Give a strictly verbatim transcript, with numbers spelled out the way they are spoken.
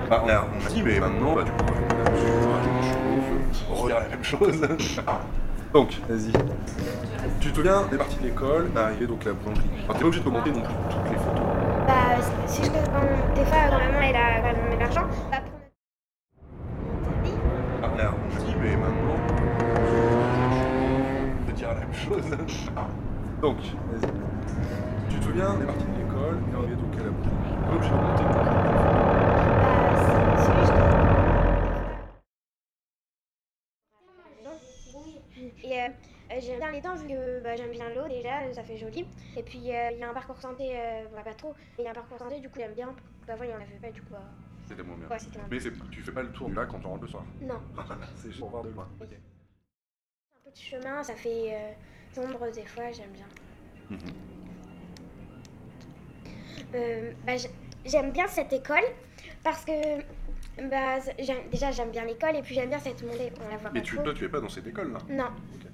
Bah, on a, on a dit, mais maintenant, bah, du coup, on revient à la même chose. Donc, vas-y. Tu te souviens des parties de l'école, d'arriver donc à la boulangerie. Enfin, t'es pas obligé de commenter non plus toutes les photos. Bah, si je quand, des fois, quand maman elle a, quand elle me met l'argent, bah, pour notre Ah, on a, on a dit, mais maintenant, on peut dire la même chose. Donc, vas-y. Tu te souviens des parties de l'école, d'arriver donc à la boulangerie. T'es pas obligé de commenter non plus. bah, si, si je Et euh, euh, j'aime bien les dents vu que bah, j'aime bien l'eau déjà, ça fait joli. Et puis euh, il y a un parcours santé, euh, bah, pas trop, mais il y a un parcours santé du coup j'aime bien. Bah, avant il y en avait pas du coup. euh, C'était moins bien. Ouais, c'était moins Mais c'est- tu fais pas le tour du lac quand tu rentres le soir. Non. C'est juste pour voir de loin. Ok. Un peu de chemin, ça fait euh, sombre des fois, j'aime bien. Mhm. Euh, bah, j'- j'aime bien cette école parce que bah, j'aime- déjà j'aime bien l'école et puis j'aime bien cette montée, on la voit pas Mais tu, trop. toi, tu es pas dans cette école là. Non. Ok.